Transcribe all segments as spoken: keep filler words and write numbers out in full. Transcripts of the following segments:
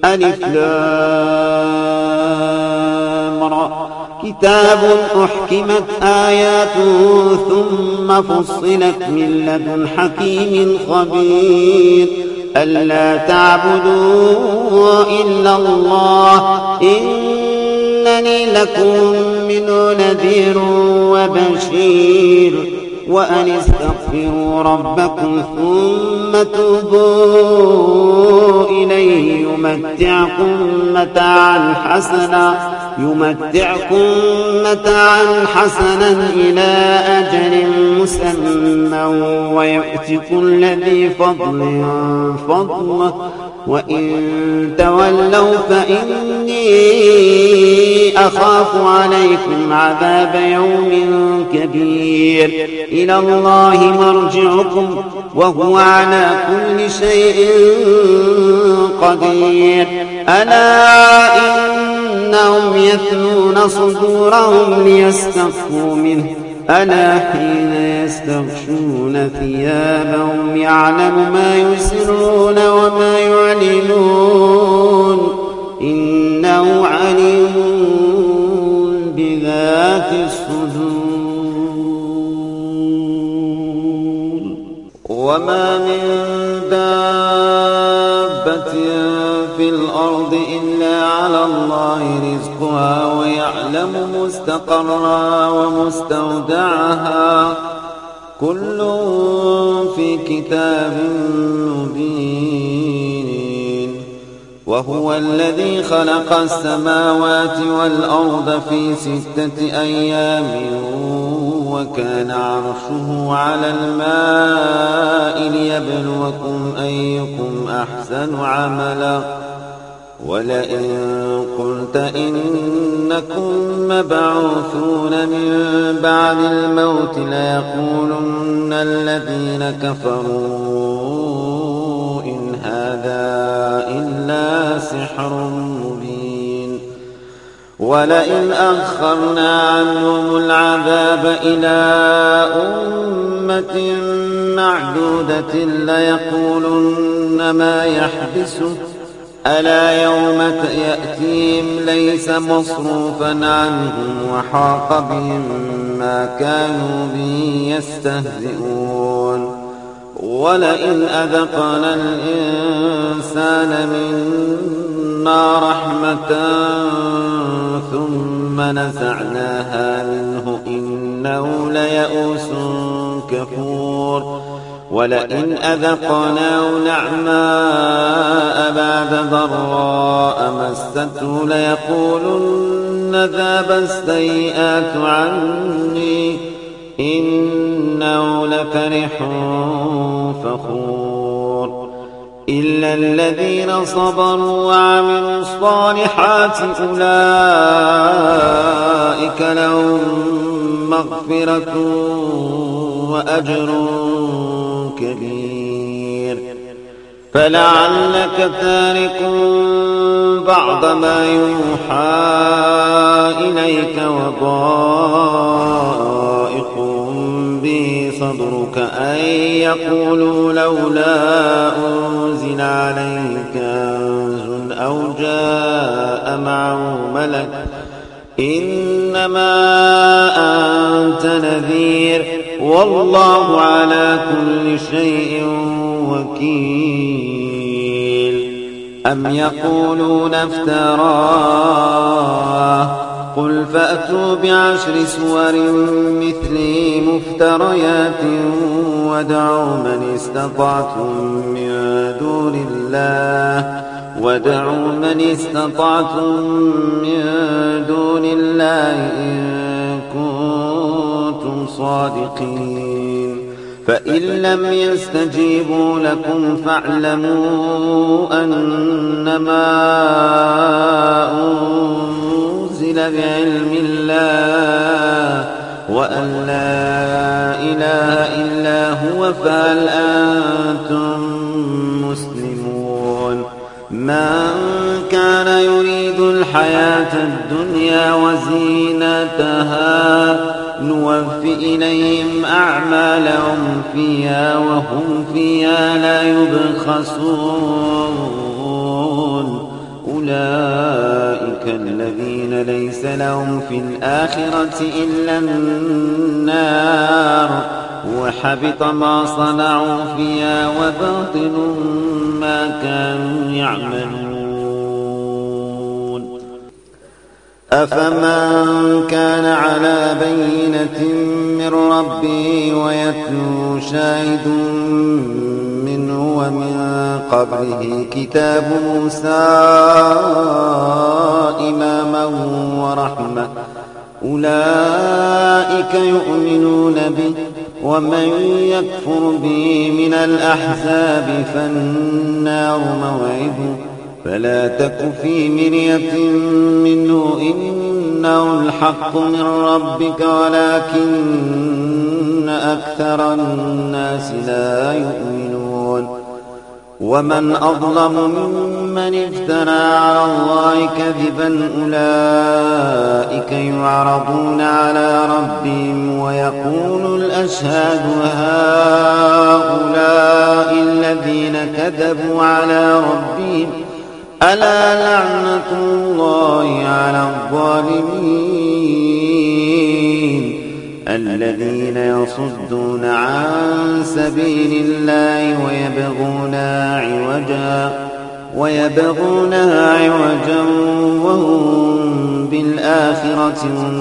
ألف لام را كتاب أحكمت آياته ثم فصلت من لدن حكيم خبير ألا تعبدوا إلا الله إنني لكم منه نذير وبشير وأن استغفروا ربكم ثم توبوا إليه يمتعكم متاعا حسنا يمتعكم متاعا حسنا إلى أجل مسمى ويؤت كل ذي فضل فضله وإن تولوا فإني أخاف عليكم عذاب يوم كبير إلى الله مرجعكم وهو على كل شيء قدير ألا إنهم يثنون صدورهم ليستخفوا منه ألا حين يستغشون ثيابهم يعلم ما يسرون وما يعلنون إنه عليم بذات الصدور وما من دابة في الأرض إلا على الله رزقها ويعلم مستقرها ومستودعها كل في كتاب مبين وهو الذي خلق السماوات والأرض في ستة أيام وكان عرشه على الماء ليبلوكم أيكم أحسن عملا ولئن قلت إنكم مبعوثون من بعد الموت ليقولن الذين كفروا إن هذا إلا سحر مبين ولئن أخرنا عنهم العذاب إلى أمة معدودة ليقولن ما يحبسه ألا يوم يأتيهم ليس مصروفا عنهم وحاق بهم ما كانوا به يستهزئون ولئن أذقنا الإنسان منا رحمة ثم نزعناها منه إنه ليئوس كفور ولئن أذقناه نعماء بعد ضراء مسته ليقولن ذهب السيئات عني إنه لفرح فخور إلا الذين صبروا وعملوا الصالحات أولئك لهم مغفرة وأجر كبير فلعلك تارك بعض ما يوحى إليك وضائق به صدرك أن يقولوا لولا أنزل عليه كنز أو جاء معه ملك إنما أنت نذير والله على كل شيء وكيل أم يقولون افتراه قل فأتوا بعشر سور مثله مفتريات ودعوا من استطعتم من دون الله ودعوا من استطعتم من دون الله إن كنتم صادقين فإن لم يستجيبوا لكم فاعلموا أنما أنزل بعلم الله وأن لا إله إلا هو فهل أنتم مسلمون من كان يريد الحياة الدنيا وزينتها نوفي إليهم أعمالهم فيها وهم فيها لا يبخسون أولئك الذين ليس لهم في الآخرة إلا النار وحبط ما صنعوا فيها وباطل ما كانوا يعملون. أفمن كان على بينة من ربه ويتلو شاهد منه ومن قبله كتاب موسى إماما ورحمة أولئك يؤمنون به ومن يكفر به من الأحزاب فالنار موعده فلا تك في مرية منه إنه الحق من ربك ولكن أكثر الناس لا يؤمنون. ومن أظلم ممن افترى على الله كذبا أولئك يعرضون على ربهم ويقول الأشهاد هؤلاء الذين كذبوا على ربهم ألا لعنة الله على الظالمين الذين يصدون عن سبيل الله ويبغونها عوجا ويبغونها عوجا وهم بالآخرة هم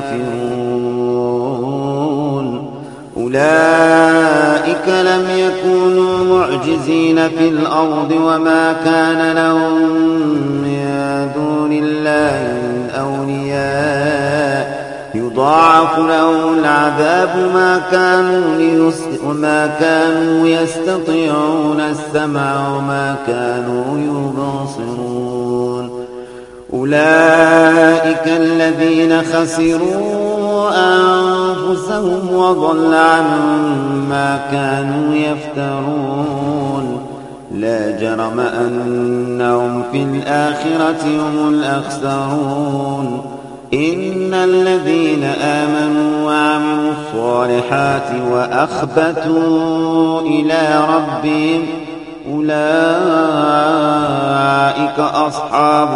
كافرون. أولئك لم يكونوا معجزين في الأرض وما كان لهم من دون الله من أولياء يضاعف لهم العذاب ما كانوا وما كانوا يستطيعون السمع وما كانوا يبصرون. أولئك الذين خسروا أنفسهم وضل عنهم ما كانوا يفترون. لا جرم أنهم في الآخرة هم الأخسرون. إن الذين آمنوا وعملوا الصالحات وأخبتوا إلى ربهم أولئك أصحاب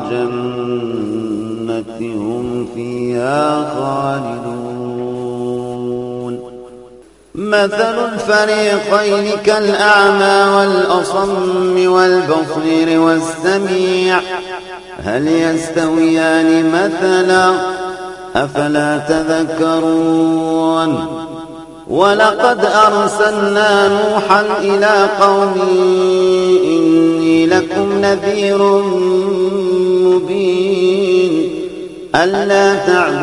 الجنة هم فيها خالدون. مثل الفريقين كالأعمى والأصم والبصير والسميع هل يستويان مثلا أفلا تذكرون. ولقد أرسلنا نوحا إلى قومه إني لكم نذير مبين ألا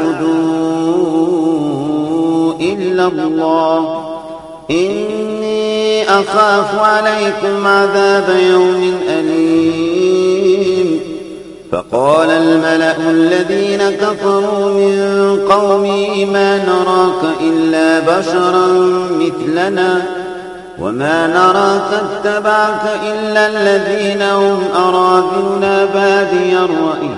تعبدوا إلا الله إني أخاف عليكم عذاب يوم أليم. فقال الملأ الذين كفروا من قومه ما نراك إلا بشرا مثلنا وما نراك اتبعك إلا الذين هم أراذلنا بادي الرأي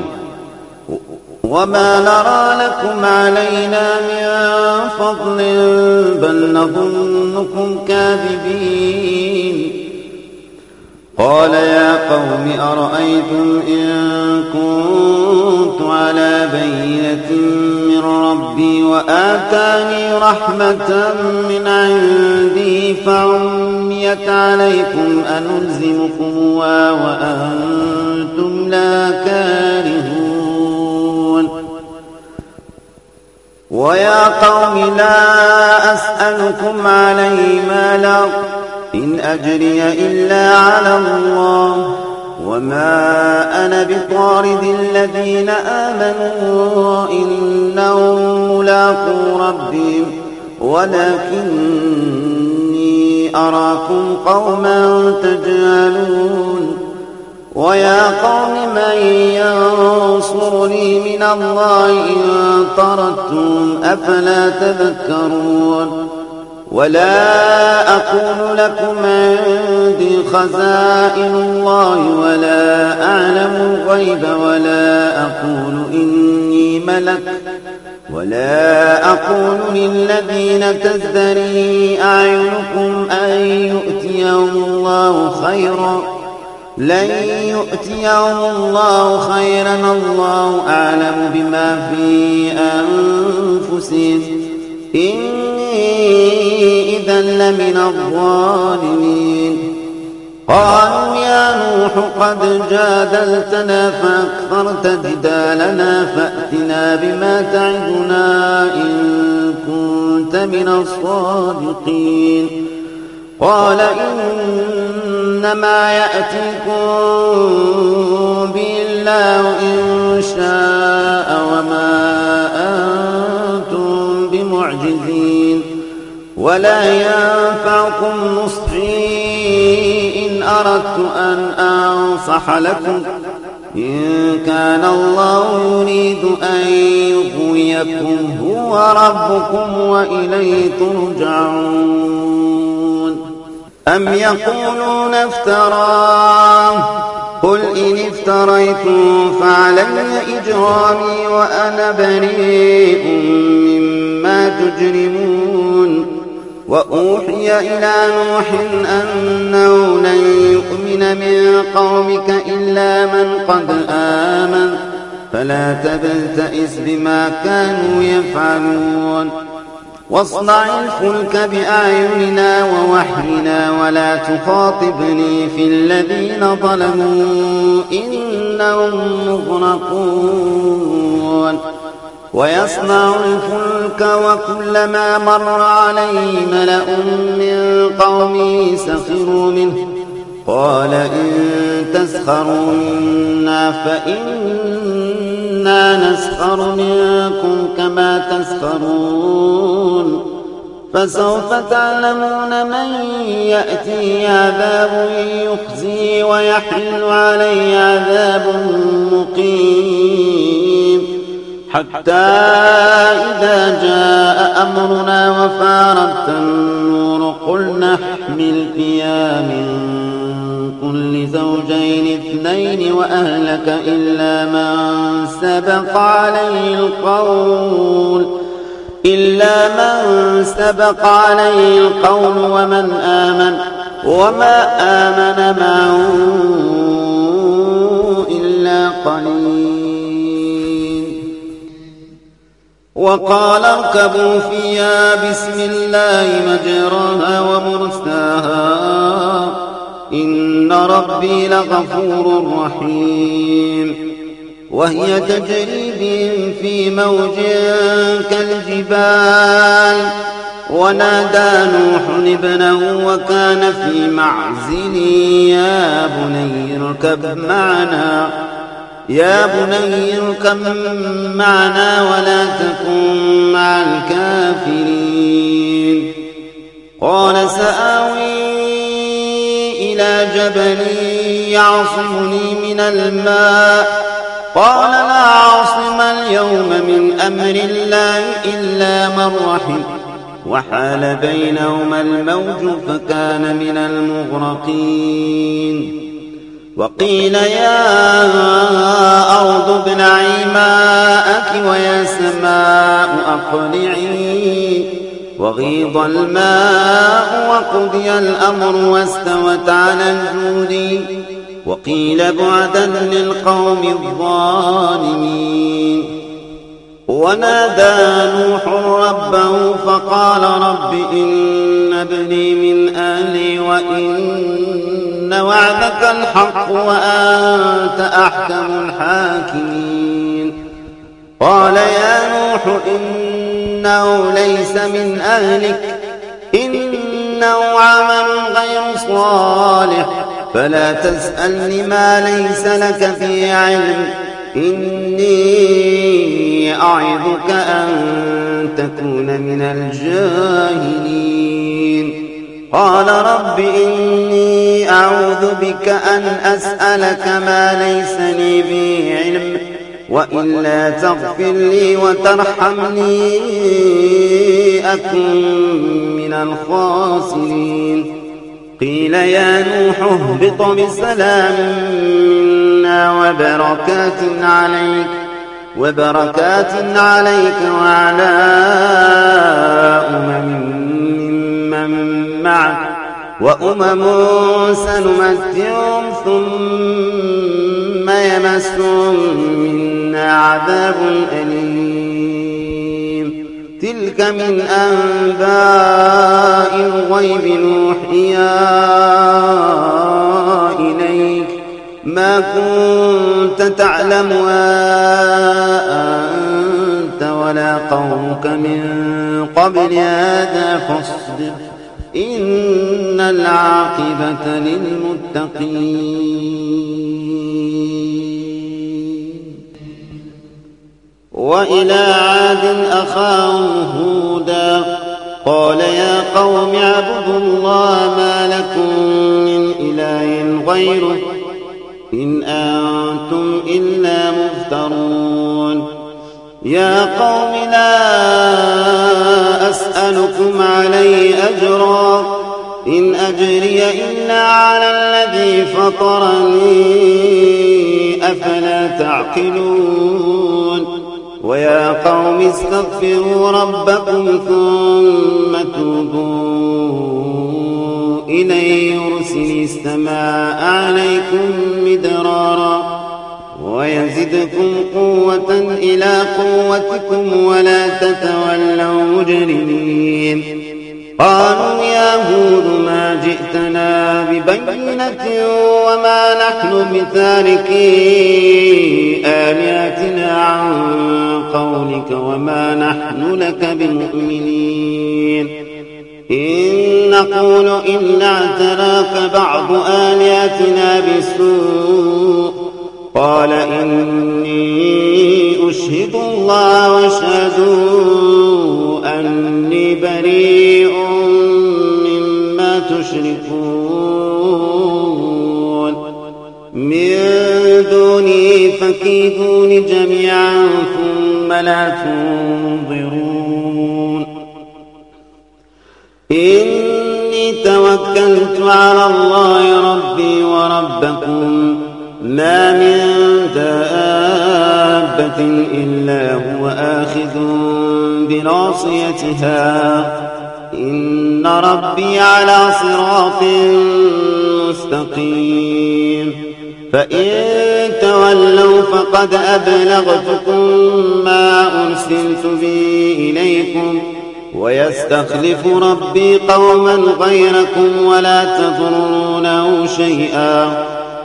وما نرى لكم علينا من فضل بل نظنكم كاذبين. قال يا قوم أرأيتم إن كنت على بينة من ربي وآتاني رحمة من عندي فعميت عليكم أنلزمكموها وأنتم لا كارهون. ويا قوم لا أسألكم عليه مالا إن أجري إلا على الله وما أنا بطارد الذين آمنوا إنهم ملاقو ربهم ولكني أراكم قوما تجهلون. ويا قوم من ينصرني من الله إن طردتم أفلا تذكرون. ولا أقول لكم عندي خزائن الله ولا أعلم الغيب ولا أقول إني ملك ولا أقول للذين تزدري أعينكم أن يؤتيهم الله خيرا لن يؤتيه الله خيرا الله أعلم بما في أنفسهم إني إذا لمن الظالمين قالوا يا نوح قد جادلتنا فأكثرت جدالنا فأتنا بما تعدنا إن كنت من الصادقين قال إنما يأتيكم به الله إن شاء وما أنتم بمعجزين ولا ينفعكم نصحي إن أردت أن أنصح لكم إن كان الله يريد أن يغويكم هو ربكم وإليه ترجعون أم يقولون افتراه قل إن افتريتم فعلي إجرامي وأنا بريء مما تجرمون وأوحي إلى نوح أنه لن يؤمن من قومك إلا من قد آمن فلا تبتئس بما كانوا يفعلون واصنع الفلك بأعيننا ووحينا ولا تخاطبني في الذين ظلموا إنهم مغرقون ويصنع الفلك وكلما مر عليه ملأ من قومه سخروا منه قال إن تسخروا منا فإنا نسخر منكم كما تسخرون فسوف تعلمون من يأتي عذاب يخزي ويحل عليه عذاب مقيم حتى إذا جاء أمرنا وفارت النور قل نحمل فيها من كل زوجين اثنين وأهلك إلا من سبق عليه القول إلا من سبق عليه القول ومن آمن وما آمن معه إلا قليل وقال اركبوا فيها بسم الله مجراها ومرساها إن ربي لغفور رحيم وهي تجري بهم في موج كالجبال ونادى نوح ابنه وكان في معزل يا بني اركب معنا يا بني اركب معنا ولا تكن مع الكافرين قال سآوي إلى جبل يعصمني من الماء قال لا عاصم اليوم من أمر الله إلا من رحم وحال بينهما الموج فكان من المغرقين وقيل يا أرض ابلعي ماءك ويا سماء أقلعي وغيض الماء وقضي الأمر واستوت على الجود وقيل بعدا للقوم الظالمين ونادى نوح ربه فقال رب إن ابني من أهلي وإن وعدك الحق وأنت أحكم الحاكمين قال يا نوح إنه ليس من أهلك إنه عمل غير صالح فلا تسألني ما ليس لك به علم إني أعظك أن تكون من الجاهلين قال رب إني أعوذ بك أن أسألك ما ليس لي به علم وإلا تغفر لي وترحمني أكن من الخاسرين قيل يا نوح اهبط بسلام منا وبركات عليك وبركات عليك وعلى أمم ممن معك وأمم سنمتعهم ثم يمسهم منا عذاب أليم تلك من أنباء الغيب نوحيها إليك ما كنت تعلمها أنت ولا قومك من قبل هذا فاصبر إن العاقبة للمتقين وإلى عاد أخاهم هودا قال يا قوم اعبدوا الله ما لكم من إله غيره إن أنتم إلا مفترون يا قوم لا أسألكم عليه أجرا إن أجري إلا على الذي فطرني أفلا تعقلون ويا قوم استغفروا ربكم ثم توبوا إليه يرسل السماء عليكم مدرارا ويزدكم قوة إلى قوتكم ولا تتولوا مجرمين قالوا يا هود ما جئتنا ببينة وما نحن بتاركي آلهتنا عن قولك وما نحن لك بمؤمنين إن نقول إلا اعتراك بعض آلهتنا بالسوء قال إني أشهد الله واشهدوا أني بريء مما تشركون من دوني فكيدوني جميعا ثم لا تنظرون إني توكلت على الله ربي وربكم ما من دابة إلا هو آخذ بناصيتها إن ربي على صراط مستقيم فإن تولوا فقد أبلغتكم ما أرسلت به إليكم ويستخلف ربي قوما غيركم ولا تضرونه شيئا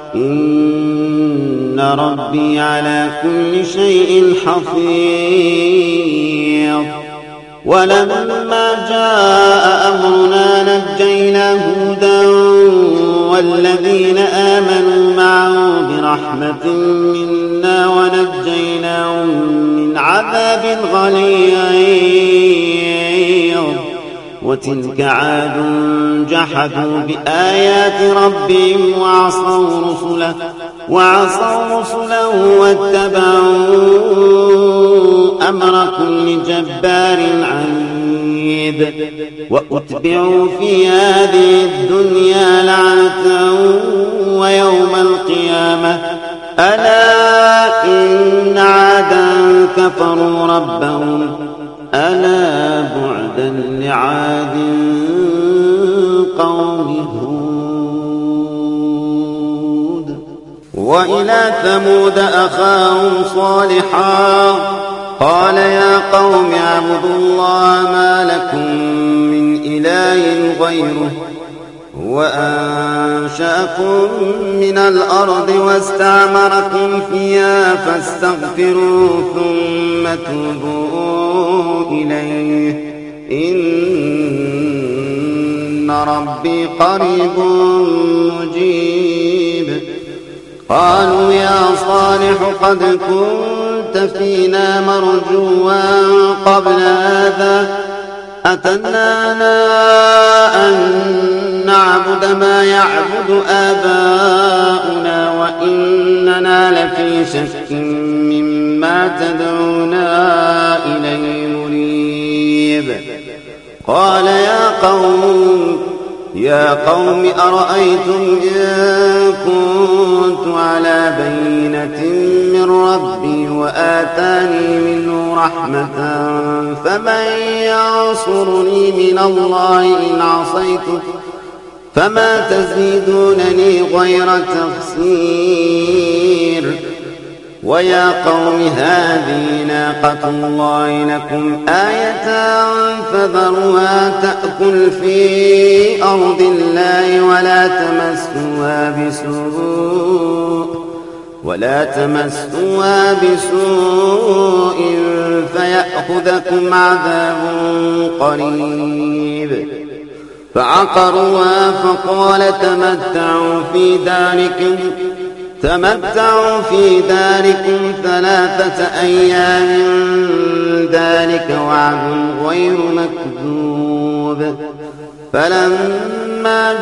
إن ربي على كل شيء حفيظ ولما جاء أمرنا نجينا هودا والذين آمنوا معه برحمة منا ونجيناهم من عذاب غليظ وتلك عاد جحدوا بآيات ربهم وعصوا رسله وعصوا رسله واتبعوا أمر كل جبار عنيد وأتبعوا في هذه الدنيا لعنة ويوم القيامة ألا إن عادا كفروا ربهم ألا بعدا لعاد قوم هود وإلى ثمود أخاهم صالحا قال يا قوم اعبدوا الله ما لكم من إله غيره وأنشأكم من الأرض واستعمركم فيها فاستغفروا ثم توبوا إليه إن ربي قريب مجيب قالوا يا صالح قد كنت فينا مرجوا قبل هذا أتنانا أن نعبد ما يعبد آباؤنا وإننا لفي شك مما تدعونا إليه مريب قال يا قوم يا قوم أرأيتم إن كنت على بينة من ربي وآتاني منه رحمة فمن ينصرني من الله إن عصيته فما تزيدونني غير تخسير. ويا قوم هذه ناقة الله لكم آية فذروها تأكل في أرض الله ولا تمسوها بسوء ولا تمسوها بسوء فيأخذكم عذاب قريب. فعقروها فقال تمتعوا في داركم تمتعوا في داركم ثلاثة أيام ذلك وعد غير مكذوب. فلما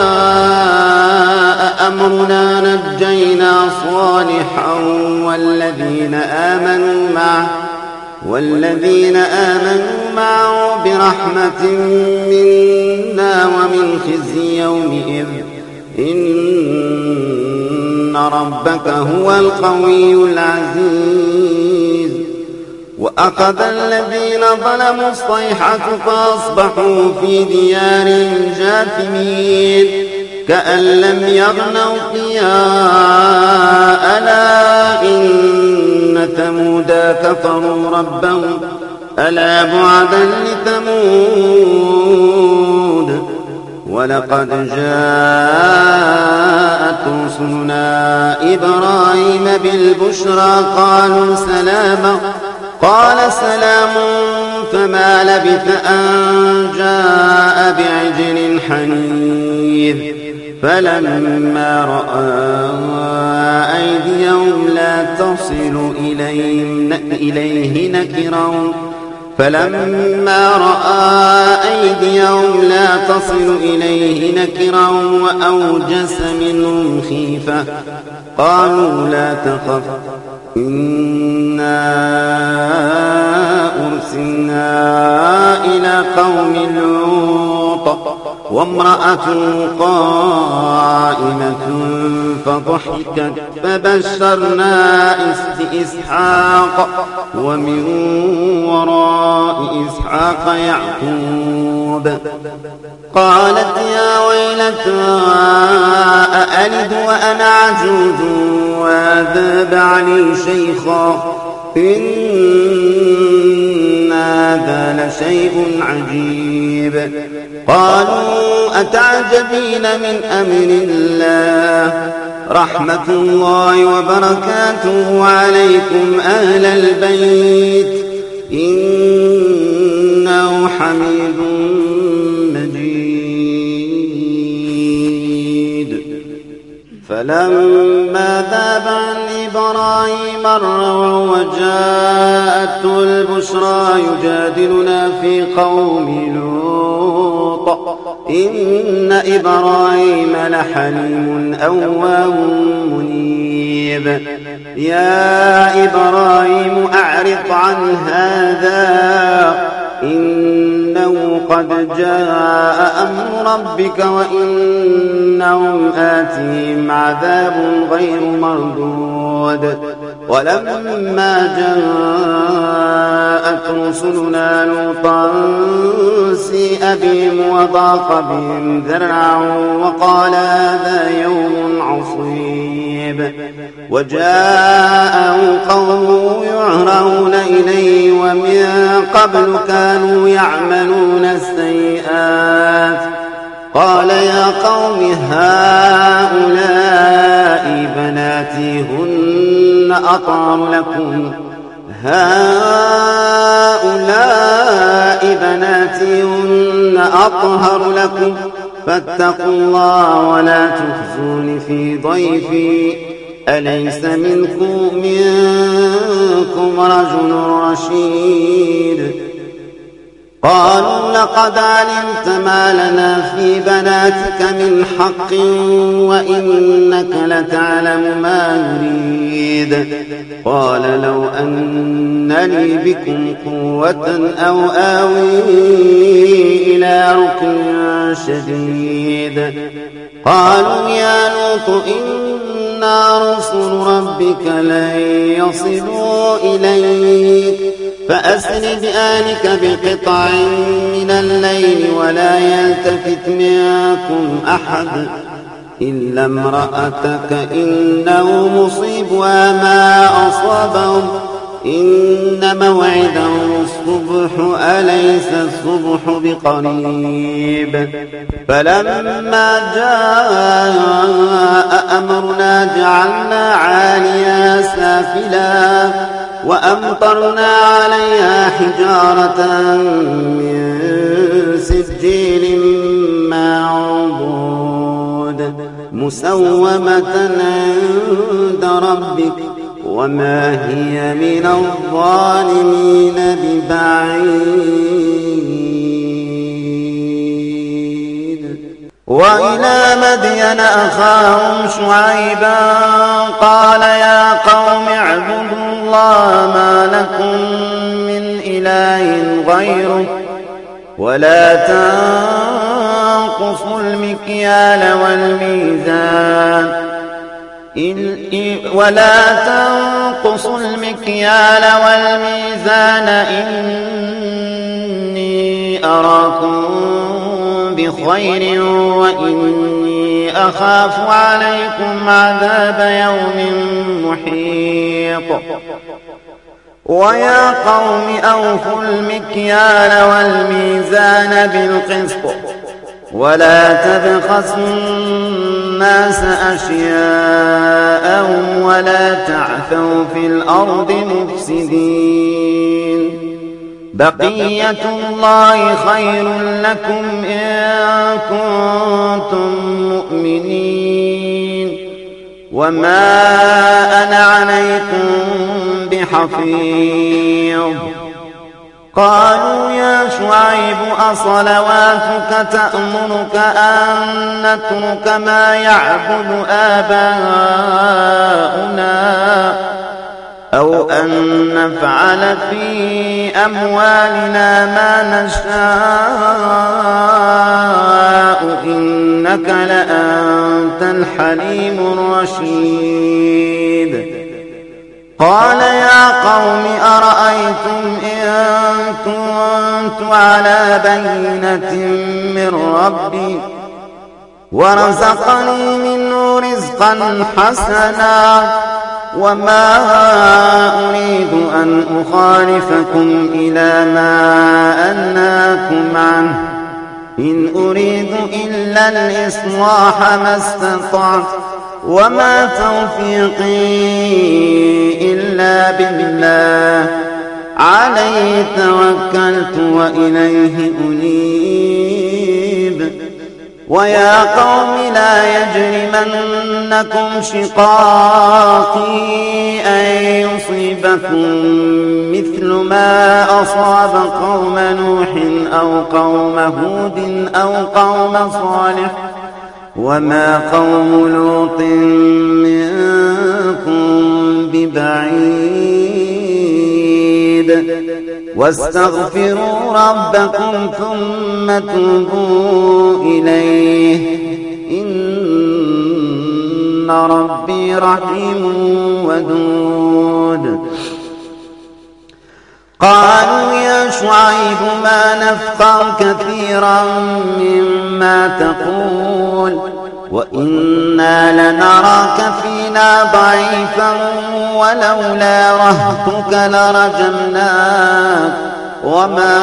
جاء أمرنا نجينا صالحا والذين آمنوا معه والذين آمنوا معه برحمة منا ومن خزي يومئذ إن ربك هو القوي العزيز. وأخذ الذين ظلموا الصيحة فأصبحوا في ديارهم جاثمين كأن لم يغنوا فيها ألا إن ثمودا كفروا ربهم ألا بعدا لثمود. ولقد جاءت رسلنا إبراهيم بالبشرى قالوا سلاما قال سلام فما لبث أن جاء بعجل حنيذ. فلما رأى أيديهم لا تصل إليه نكرهم فلما رأى أيديهم لا تصل إليه نكرهم وأوجس منهم خيفة قالوا لا تخف إنا أرسلنا إلى قوم لوط وامرأته قائمة فضحكت فبشرنا إسحاق ومن وراء إسحاق يعقوب. قالت يا ويلتى أألد وأنا عجوز وهذا بعلي شيخا إن هذا لشيء عجيب. قالوا أتعجبين من أمر الله رحمة الله وبركاته عليكم أهل البيت إنه حميد مجيد. فلما ذاب عن إبراهيم الروع وجاءته البشرى يجادلنا في قوم لوط إن إبراهيم لحليم أواه منيب. يا إبراهيم أعرض عن هذا إنه قد جاء أمر ربك وإنهم آتيهم عذاب غير مردود. ولما جاءت رسلنا لوطا سيء بهم وضاق بهم ذرعا وقال هذا يوم عصيب. وجاءه قومه يعرضون إليه ومن قبل كانوا يعملون السيئات. قال يا قوم هؤلاء بناتي هن أطهر لكم هؤلاء بناتي هن أطهر لكم فاتقوا الله ولا تخزون في ضيفي أليس منكم منكم رجل رشيد. قالوا لقد علمت ما لنا في بناتك من حق وإنك لتعلم ما نريد. قال لو أن لي بكم قوة أو آوي إلى ركن شديد. قالوا يا لوط إن رسل ربك لن يصلوا إليك فأسر بآلك بقطع من الليل ولا يلتفت منكم أحد إلا امرأتك إنه مصيبها ما أصابهم إن موعدهم الصبح أليس الصبح بقريب فلما جاء أمرنا جعلنا عاليها سافلا وأمطرنا عليها حجارة من سجيل منضود مسومة عند ربك وما هي من الظالمين ببعيد. وإلى مدين أخاهم شعيبا قال يا قوم اعبدوا الله ما لكم من إله غيره ولا تنقصوا المكيال والميزان ولا تنقصوا المكيال والميزان إني أراكم بخير وإني أخاف عليكم عذاب يوم محيط. ويا قوم أوفوا المكيال والميزان بالقسط ولا تبخسوا الناس أشياءهم ولا تعثوا في الأرض مفسدين. بقية الله خير لكم إن كنتم مؤمنين وما أنا عليكم بحفيظ. قالوا يا شعيب أصلواتك تأمرك أن نترك ما يعبد آباؤنا أو أن نفعل في أموالنا ما نشاء إنك لأنت الحليم الرشيد. قال يا قوم أرأيتم إن كنت على بينة من ربي ورزقني منه رزقا حسنا وما أريد أن أخالفكم إلى ما أنهاكم عنه إن أريد إلا الإصلاح ما استطعت وما توفيقي إلا بالله عليه توكلت وإليه أنيب. ويا قوم لا يجرمنكم شقاقي أن يصيبكم مثل ما أصاب قوم نوح أو قوم هود أو قوم صالح وما قوم لوط منكم ببعيد. واستغفروا ربكم ثم توبوا إليه إن ربي رحيم ودود. قالوا يا شعيب ما نفقه كثيرا مما تقول وإنا لنراك فينا ضعيفا ولولا رهتك لرجمناك وما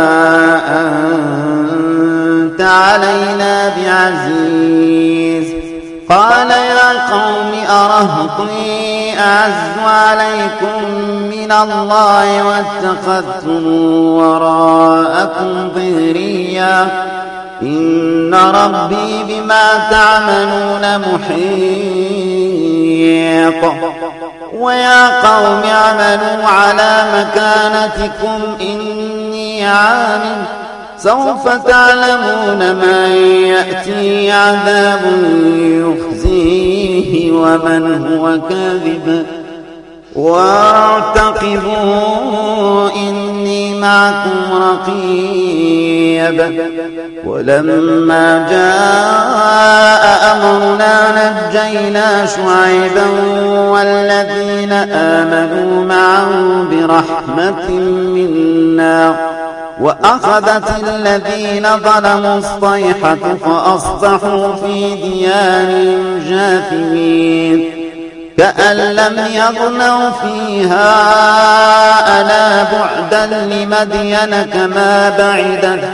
أنت علينا بعزيز. قال يا قوم أرهطي أعز عليكم من الله واتخذتم وراءكم ظهريا إن ربي بما تعملون محيط. ويا قوم اعملوا على مكانتكم إني عامل سوف تعلمون من يأتي عذاب يخزيه ومن هو كاذب وارتقبوا إني معكم رقيب ولما جاء أمرنا نجينا شعيبا والذين آمنوا معه برحمة منا وأخذت الذين ظلموا الصيحة فأصبحوا في ديارهم جاثمين كأن لم يغنوا فيها ألا بعدا لمدين كما بعدت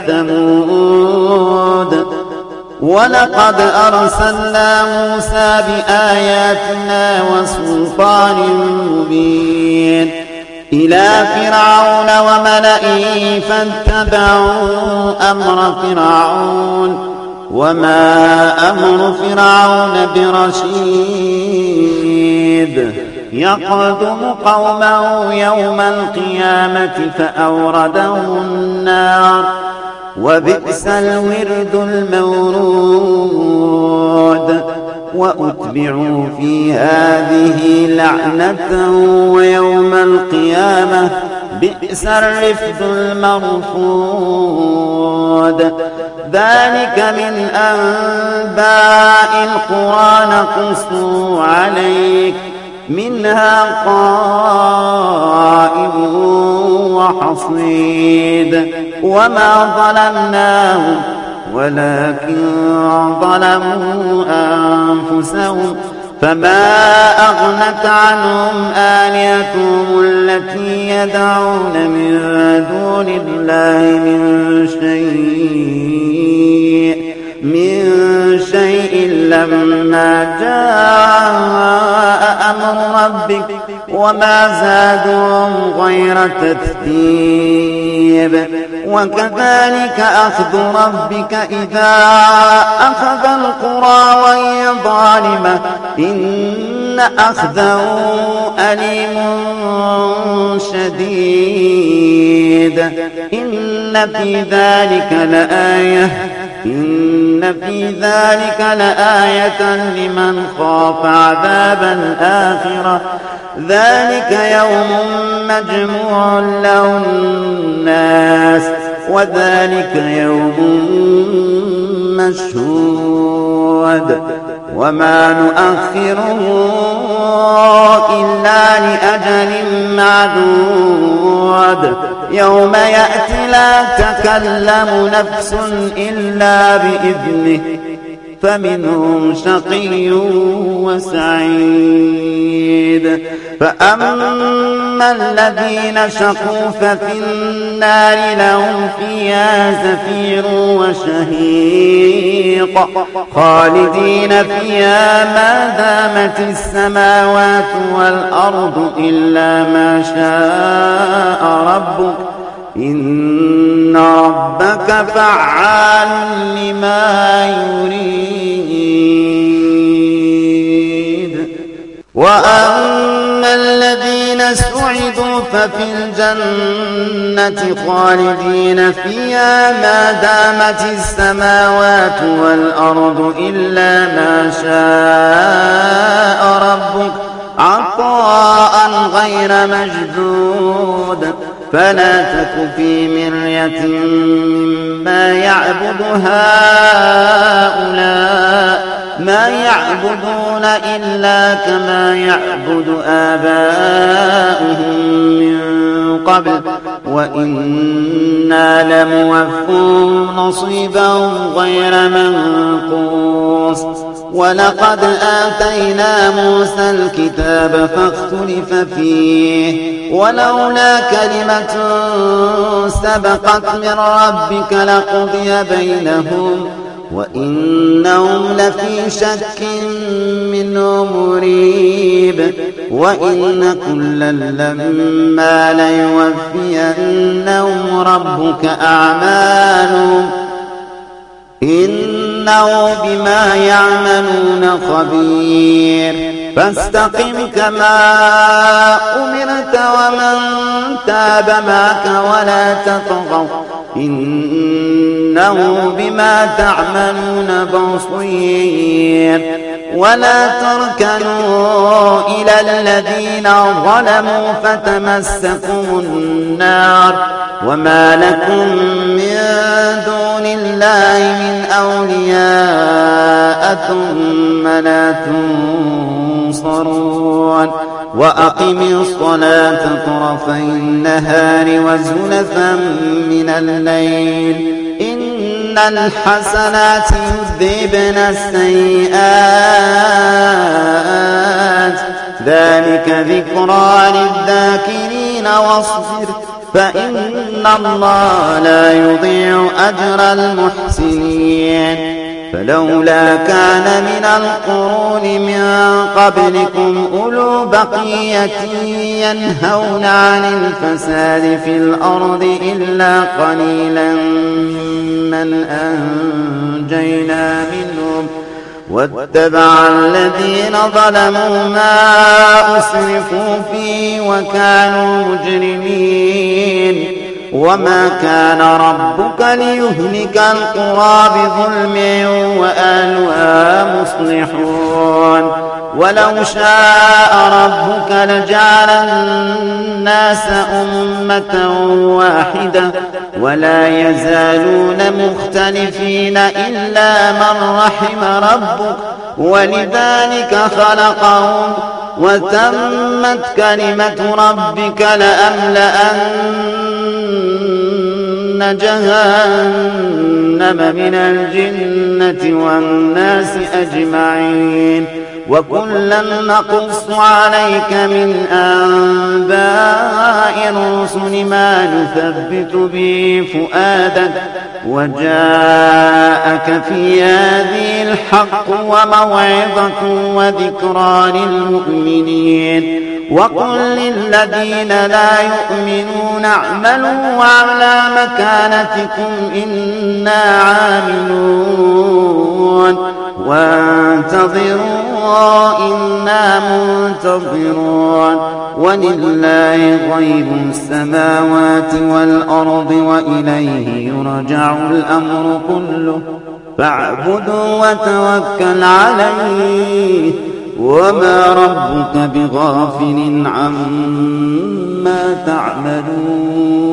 ثمود ولقد أرسلنا موسى بآياتنا وسلطان مبين إلى فرعون وملئه فاتبعوا أمر فرعون وما أمر فرعون برشيد يقدم قومه يوم القيامة فأوردهم النار وبئس الورد المورود وأتبعوا في هذه لعنة ويوم القيامة بئس الرفد المرفود ذلك من أنباء القرى نقصه عليك منها قائم وحصيد وما ظلمناهم ولكن ظلموا أنفسهم فما أغنت عنهم آلهتهم التي يدعون من دون الله من شيء من شيء لما جاء أمر ربك وما زادهم غير تتبيب وكذلك أخذ ربك إذا أخذ القرى وهي ظالمة إن أخذه أليم شديد إن في ذلك لآية إن في ذلك لآية لمن خاف عذاب الآخرة ذلك يوم مجموع له الناس وذلك يوم مشهود وما نؤخره إلا لأجل معدود يوم يأتي لا تكلم نفس إلا بإذنه فمنهم شقي وسعيد فأما الذين شقوا ففي النار لهم فيها زفير وشهيق خالدين فيها ما دامت السماوات والأرض إلا ما شاء ربك إن ربك فعال لما يريد وأما الذين سعدوا ففي الجنة خالدين فيها ما دامت السماوات والأرض إلا ما شاء ربك عطاء غير مجدود فلا تك في مرية مما يعبد هؤلاء ما يعبدون إلا كما يعبد آباؤهم من قبل وإنا لموفوهم نصيبهم غير منقوص ولقد آتينا موسى الكتاب فاختلف فيه ولولا كلمة سبقت من ربك لقضي بينهم وإنهم لفي شك منه مريب وإن كلا لما ليوفينهم ربك أعمالهم إنه بما يعملون خبير فاستقم كما أمرت ومن تاب معك ولا تطغوا إنه بما تعملون بصير. ولا تركنوا إلى الذين ظلموا فتمسكم النار وما لكم من دون الله من أولياء ثم لا تنصرون. وأقم الصلاة طرفي النهار وزلفا من الليل إن الحسنات يذهبن السيئات ذلك ذكرى للذاكرين. واصبر فإن الله لا يضيع أجر المحسنين. فلولا كان من القرون من قبلكم أولو بقية ينهون عن الفساد في الأرض إلا قليلا من أنجينا منهم واتبع الذين ظلموا ما أسرفوا فيه وكانوا مجرمين. وما كان ربك ليهلك القرى بظلم وأهلها مصلحون. ولو شاء ربك لجعل الناس أمة واحدة ولا يزالون مختلفين إلا من رحم ربك ولذلك خلقهم وتمت كلمة ربك لأملأن جهنم من الجنة والناس أجمعين. وكلا نقص عليك من أنباء الرسل ما نثبت به فؤادك وجاءك في هذه الحق وموعظة وذكرى للمؤمنين. وقل للذين لا يؤمنون اعملوا على مكانتكم إنا عاملون وانتظروا إنا منتظرون. ولله غيب السماوات والأرض وإليه يرجع الأمر كله فاعبده وتوكل عليه وما ربك بغافل عما تعملون.